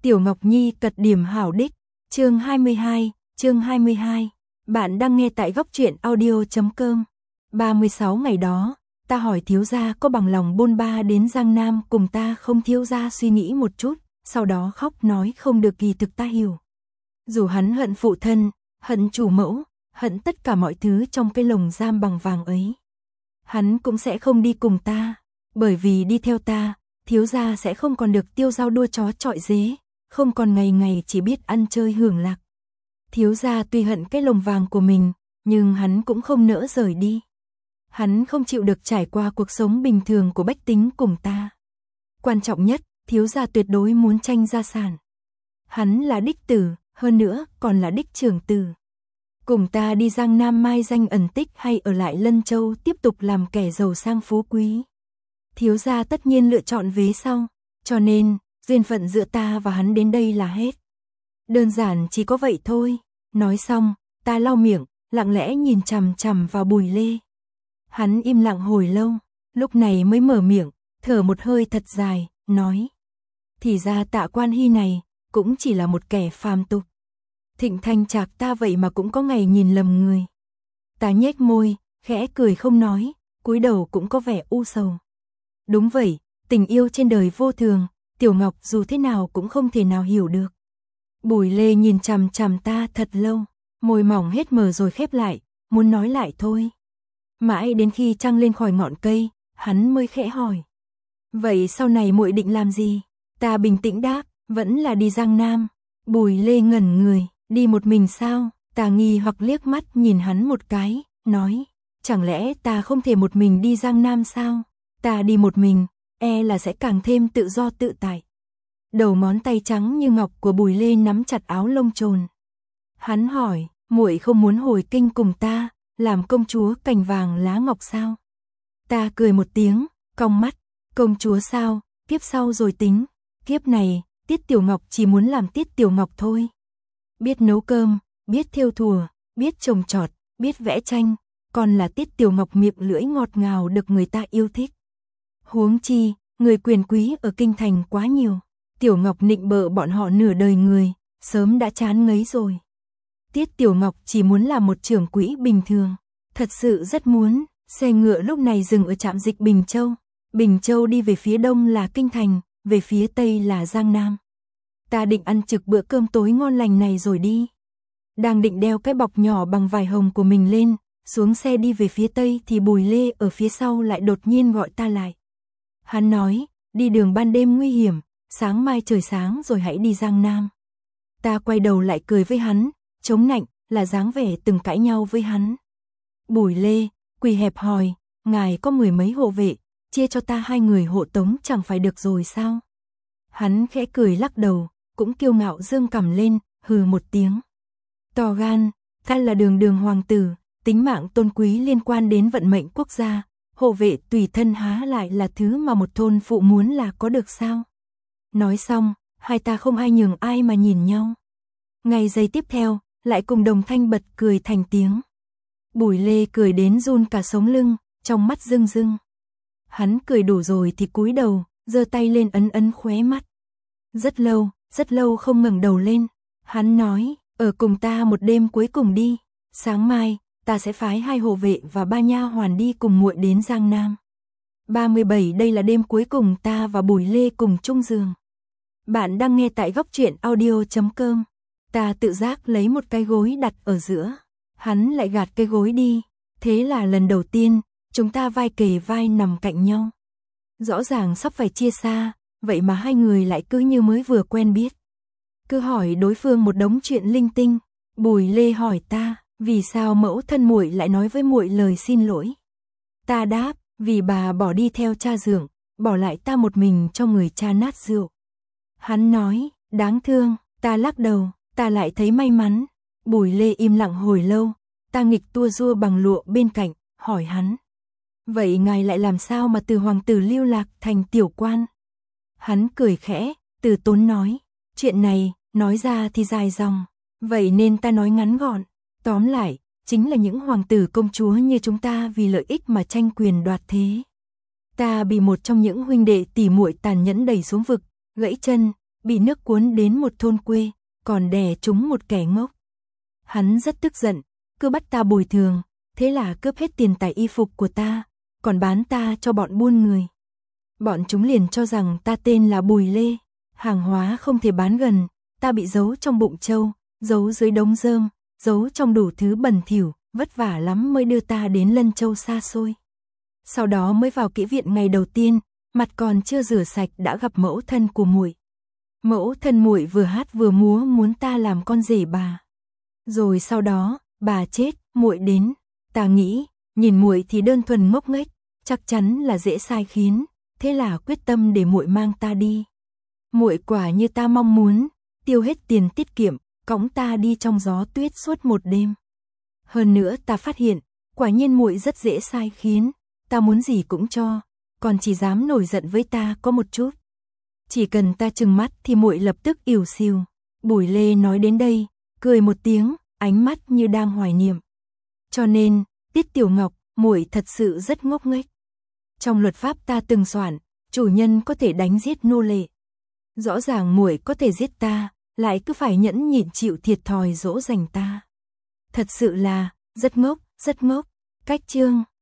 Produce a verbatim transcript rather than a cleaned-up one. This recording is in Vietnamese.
Tiểu Ngọc Nhi cật điểm hảo đích, chương hai mươi hai, chương hai mươi hai. Bạn đang nghe tại góc truyện audio chấm com. ba mươi sáu ngày đó, ta hỏi thiếu gia có bằng lòng bôn ba đến Giang Nam cùng ta không. Thiếu gia suy nghĩ một chút, sau đó khóc nói không được. Kỳ thực ta hiểu. Dù hắn hận phụ thân, hận chủ mẫu, hận tất cả mọi thứ trong cái lồng giam bằng vàng ấy, hắn cũng sẽ không đi cùng ta, bởi vì đi theo ta, thiếu gia sẽ không còn được tiêu dao đua chó chọi dế, không còn ngày ngày chỉ biết ăn chơi hưởng lạc. Thiếu gia tuy hận cái lồng vàng của mình, nhưng hắn cũng không nỡ rời đi. Hắn không chịu được trải qua cuộc sống bình thường của bách tính cùng ta. Quan trọng nhất, thiếu gia tuyệt đối muốn tranh gia sản. Hắn là đích tử, hơn nữa còn là đích trưởng tử. Cùng ta đi Giang Nam mai danh ẩn tích hay ở lại Lân Châu tiếp tục làm kẻ giàu sang phú quý. Thiếu gia tất nhiên lựa chọn vế sau, cho nên duyên phận giữa ta và hắn đến đây là hết. Đơn giản chỉ có vậy thôi. Nói xong, ta lau miệng, lặng lẽ nhìn chằm chằm vào Bùi Lê. Hắn im lặng hồi lâu, lúc này mới mở miệng, thở một hơi thật dài, nói: thì ra Tạ Quan Hy này cũng chỉ là một kẻ phàm tục. Thịnh Thanh Trạc ta vậy mà cũng có ngày nhìn lầm người. Ta nhếch môi, khẽ cười không nói, cúi đầu cũng có vẻ u sầu. Đúng vậy, tình yêu trên đời vô thường, Tiểu Ngọc dù thế nào cũng không thể nào hiểu được. Bùi Lê nhìn chằm chằm ta thật lâu, môi mỏng hết mở rồi khép lại, muốn nói lại thôi. Mãi đến khi trăng lên khỏi ngọn cây, hắn mới khẽ hỏi: vậy sau này muội định làm gì? Ta bình tĩnh đáp: vẫn là đi Giang Nam. Bùi Lê ngẩn người: đi một mình sao? Ta nghi hoặc liếc mắt nhìn hắn một cái, nói: chẳng lẽ ta không thể một mình đi Giang Nam sao? Ta đi một mình, e là sẽ càng thêm tự do tự tại. Đầu ngón tay trắng như ngọc của Bùi Lê nắm chặt áo lông trồn. Hắn hỏi: muội không muốn hồi kinh cùng ta, làm công chúa cành vàng lá ngọc sao? Ta cười một tiếng, cong mắt: công chúa sao, kiếp sau rồi tính. Kiếp này, Tiết Tiểu Ngọc chỉ muốn làm Tiết Tiểu Ngọc thôi. Biết nấu cơm, biết thêu thùa, biết trồng trọt, biết vẽ tranh, còn là Tiết Tiểu Ngọc miệng lưỡi ngọt ngào được người ta yêu thích. Huống chi, người quyền quý ở kinh thành quá nhiều. Tiểu Ngọc nịnh bợ bọn họ nửa đời người, sớm đã chán ngấy rồi. Tiết Tiểu Ngọc chỉ muốn là một trưởng quỹ bình thường, thật sự rất muốn. Xe ngựa lúc này dừng ở trạm dịch Bình Châu. Bình Châu đi về phía đông là kinh thành, về phía tây là Giang Nam. Ta định ăn trực bữa cơm tối ngon lành này rồi đi. Đang định đeo cái bọc nhỏ bằng vải hồng của mình lên, xuống xe đi về phía tây thì Bùi Lê ở phía sau lại đột nhiên gọi ta lại. Hắn nói: đi đường ban đêm nguy hiểm, sáng mai trời sáng rồi hãy đi Giang Nam. Ta quay đầu lại cười với hắn, chống nạnh, là dáng vẻ từng cãi nhau với hắn. Bùi Lê, quỳ hẹp hòi, ngài có mười mấy hộ vệ, chia cho ta hai người hộ tống chẳng phải được rồi sao? Hắn khẽ cười lắc đầu, cũng kiêu ngạo dương cằm lên, hừ một tiếng. To gan, ta là đường đường hoàng tử, tính mạng tôn quý liên quan đến vận mệnh quốc gia, hộ vệ tùy thân há lại là thứ mà một thôn phụ muốn là có được sao? Nói xong, hai ta không ai nhường ai mà nhìn nhau. Ngay giây tiếp theo, lại cùng đồng thanh bật cười thành tiếng. Bùi Lê cười đến run cả sống lưng, trong mắt rưng rưng. Hắn cười đủ rồi thì cúi đầu, giơ tay lên ấn ấn khóe mắt. Rất lâu, rất lâu không ngẩng đầu lên. Hắn nói: ở cùng ta một đêm cuối cùng đi. Sáng mai, ta sẽ phái hai hộ vệ và ba nha hoàn đi cùng muội đến Giang Nam. ba mươi bảy đây là đêm cuối cùng ta và Bùi Lê cùng chung giường. Bạn đang nghe tại góc truyện audio chấm com. Ta tự giác lấy một cái gối đặt ở giữa. Hắn lại gạt cái gối đi. Thế là lần đầu tiên, chúng ta vai kề vai nằm cạnh nhau. Rõ ràng sắp phải chia xa, vậy mà hai người lại cứ như mới vừa quen biết. Cứ hỏi đối phương một đống chuyện linh tinh. Bùi Lê hỏi ta: vì sao mẫu thân muội lại nói với muội lời xin lỗi? Ta đáp: vì bà bỏ đi theo cha dượng, bỏ lại ta một mình cho người cha nát rượu. Hắn nói: đáng thương. Ta lắc đầu: ta lại thấy may mắn. Bùi Lê im lặng hồi lâu. Ta nghịch tua rua bằng lụa bên cạnh, hỏi hắn: vậy ngài lại làm sao mà từ hoàng tử lưu lạc thành tiểu quan? Hắn cười khẽ, từ tốn nói: chuyện này, nói ra thì dài dòng, vậy nên ta nói ngắn gọn. Tóm lại, chính là những hoàng tử công chúa như chúng ta vì lợi ích mà tranh quyền đoạt thế. Ta bị một trong những huynh đệ tỉ muội tàn nhẫn đẩy xuống vực, gãy chân, bị nước cuốn đến một thôn quê, còn đè trúng một kẻ ngốc. Hắn rất tức giận, cứ bắt ta bồi thường, thế là cướp hết tiền tài y phục của ta, còn bán ta cho bọn buôn người. Bọn chúng liền cho rằng ta tên là Bùi Lê, hàng hóa không thể bán gần, ta bị giấu trong bụng trâu, giấu dưới đống rơm, giấu trong đủ thứ bẩn thỉu, vất vả lắm mới đưa ta đến Lân Châu xa xôi. Sau đó mới vào kỹ viện ngày đầu tiên, mặt còn chưa rửa sạch đã gặp mẫu thân của muội. Mẫu thân muội vừa hát vừa múa muốn ta làm con rể bà. Rồi sau đó, bà chết, muội đến, ta nghĩ, nhìn muội thì đơn thuần ngốc nghếch, chắc chắn là dễ sai khiến, thế là quyết tâm để muội mang ta đi. Muội quả như ta mong muốn, tiêu hết tiền tiết kiệm, cõng ta đi trong gió tuyết suốt một đêm. Hơn nữa ta phát hiện, quả nhiên muội rất dễ sai khiến, ta muốn gì cũng cho, còn chỉ dám nổi giận với ta có một chút. Chỉ cần ta trừng mắt thì muội lập tức ỉu xìu. Bùi Lê nói đến đây, cười một tiếng, ánh mắt như đang hoài niệm. Cho nên, Tiết Tiểu Ngọc, muội thật sự rất ngốc nghếch. Trong luật pháp ta từng soạn, chủ nhân có thể đánh giết nô lệ. Rõ ràng muội có thể giết ta, lại cứ phải nhẫn nhịn chịu thiệt thòi dỗ dành ta. Thật sự là, rất ngốc, rất ngốc. Cách chương